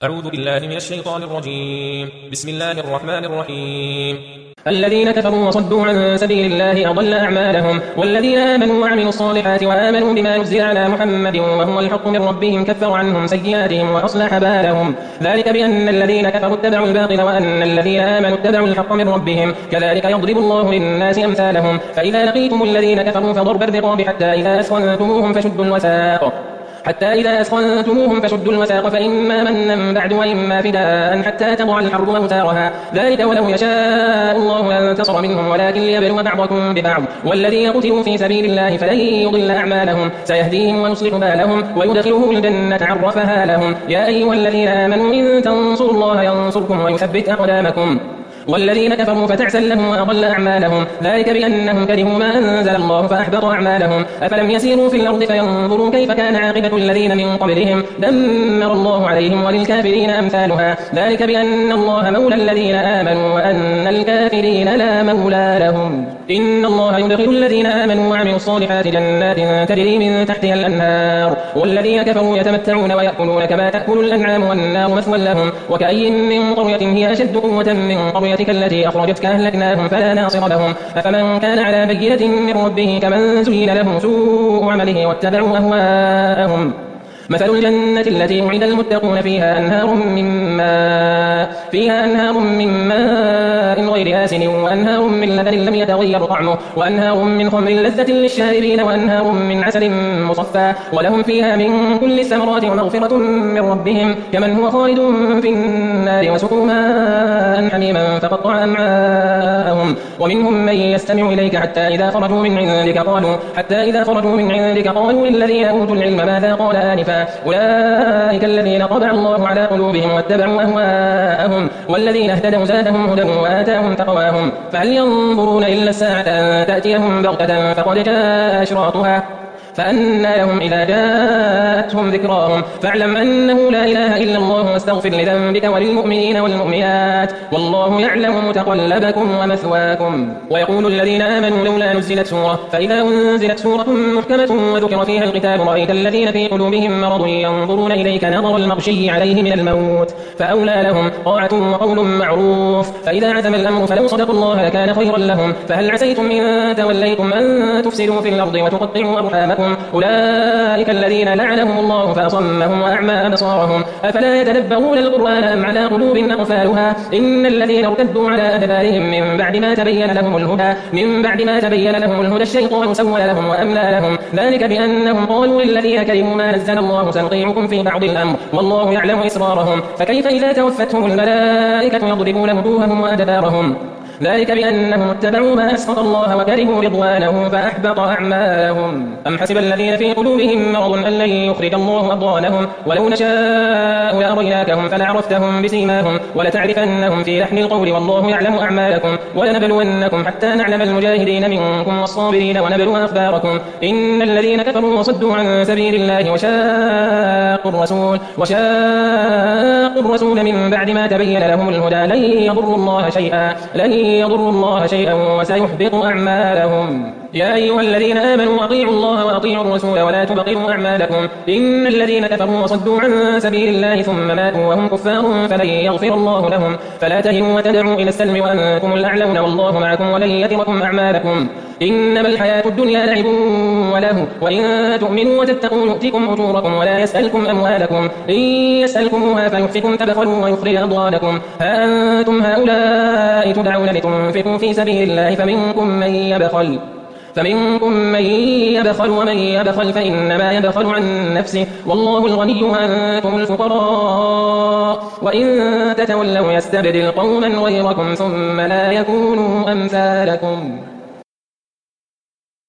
أعوذ بالله من الشيطان الرجيم. بسم الله الرحمن الرحيم. الذين كفروا وصدوا عن سبيل الله أضل أعمالهم، والذين آمنوا وعملوا الصالحات وآمنوا بما نزل على محمد وهو الحق من ربهم كفر عنهم سيئاتهم وأصلح بالهم. ذلك بأن الذين كفروا اتبعوا الباطل وأن الذين آمنوا اتبعوا الحق من ربهم، كذلك يضرب الله للناس أمثالهم. فإذا لقيتم الذين كفروا فضرب الرقاب حتى إذا أثخنتموهم فشدوا الوثاق فإما منا بعد وإما فداء حتى تضع الحرب أوزارها. ذلك ولو يشاء الله لانتصر منهم ولكن ليبلو بعضكم ببعض. والذين قتلوا في سبيل الله فلن يضل أعمالهم، سيهديهم ويصلح بالهم ويدخلهم الجنة عرفها لهم. يا أيها الذين آمنوا إن تنصروا الله ينصركم ويثبت أقدامكم. والذين كفروا فتعسا لهم وأضل أعمالهم، ذلك بأنهم كرهوا ما أنزل الله فأحبط أعمالهم. أفلم يسيروا في الأرض فينظروا كيف كان عاقبة الذين من قبلهم، دمر الله عليهم وللكافرين أمثالها. ذلك بأن الله مولى الذين آمنوا وأن الكافرين لا مولى لهم. إن الله يدخل الذين آمنوا وعملوا الصالحات جنات تجري من تحتها الأنهار، والذين كفروا يتمتعون ويأكلون كما تأكل الأنعام والنار مثوى لهم. وكأي من قرية هي أشد قوة من قريتك التي أخرجتك أهلكناهم فلا ناصر لهم. أفمن كان على بينة من ربه كمن زين له سوء عمله واتبعوا أهواءهم. مثل الجنة التي وعد المتقون فيها أنهار من ماء غير آسن وأنهار من لبن لم يتغير طعمه وأنهار من خمر لذة للشاربين وأنهار من عسل مصفى ولهم فيها من كل الثمرات ومغفرة من ربهم كمن هو خالد في النار وسقوا ماء حميما فقطع أمعاءهم. ومنهم من يستمع إليك حتى إذا خرجوا من عندك قالوا للذين أوتوا العلم ماذا قال آنفا أولئك الذين طبع الله على قلوبهم واتبعوا أهواءهم. والذين اهتدوا زادهم هدى وآتاهم تقواهم. فهل ينظرون إلا الساعة أن تأتيهم بغتة فقد جاء أشراطها فأنى لهم إذا جاءتهم ذكراهم. فاعلم أنه لا إله إلا الله واستغفر لذنبك وللمؤمنين والمؤمنات والله يعلم متقلبكم ومثواكم. ويقول الذين آمنوا لولا نزلت سورة، فإذا أنزلت سورة محكمة وذكر فيها القتال رأيت الذين في قلوبهم مرض ينظرون إليك نظر المغشي عليه من الموت فأولى لهم طاعة وقول معروف. فإذا عزم الأمر فلو صدقوا الله لكان خيرا لهم. فهل عسيتم إن توليتم أن تفسدوا في الأرض وتقطعوا أرحامكم أولئك الذين لعنهم الله فأصمهم وأعمى أبصارهم أفلا يتدبرون القرآن أم على قلوب أقفالها. إن الذين ارتدوا على أدبارهم من بعد ما تبين لهم الهدى الشيطان سول لهم وأملى لهم. ذلك بأنهم قالوا للذين كرهوا ما نزل الله سنطيعكم في بعض الأمر والله يعلم إسرارهم. فكيف إذا توفتهم الملائكة يضربون وجوههم وأدبارهم. ذلك بأنهم اتبعوا ما أسخط الله وكرهوا رضوانه فأحبط أعمالهم. أم حسب الذين في قلوبهم مرض أن لن يخرج الله أضغانهم ولو نشاء لأريناكهم فلعرفتهم بسيماهم ولتعرفنهم في لحن القول والله يعلم أعمالكم. ولنبلونكم حتى نعلم المجاهدين منكم والصابرين ونبلو أخباركم. إن الذين كفروا وصدوا عن سبيل الله وشاقوا الرسول من بعد ما تبين لهم الهدى لن يضروا الله شيئا وسيحبط أعمالهم. يا أيها الذين آمنوا أطيعوا الله وأطيعوا الرسول ولا تبطلوا أعمالكم. إن الذين كفروا وصدوا عن سبيل الله ثم ماتوا وهم كفار فلن يغفر الله لهم. فلا تهنوا وتدعوا إلى السلم وأنتم الأعلون والله معكم ولن يتركم أعمالكم. إنما الحياة الدنيا لعب وله وإن تؤمنوا وتتقوا يؤتكم أجوركم ولا يسألكم أموالكم. إن يسألكموها فيحفكم تبخلوا ويخرج أضغانكم. ها أنتم هؤلاء تدعون لتنفقوا في سبيل الله فمنكم من يبخل ومن يبخل فإنما يبخل عن نفسه والله الغني وأنتم الفقراء وإن تتولوا يستبدل قوما غيركم ثم لا يكونوا أمثالكم.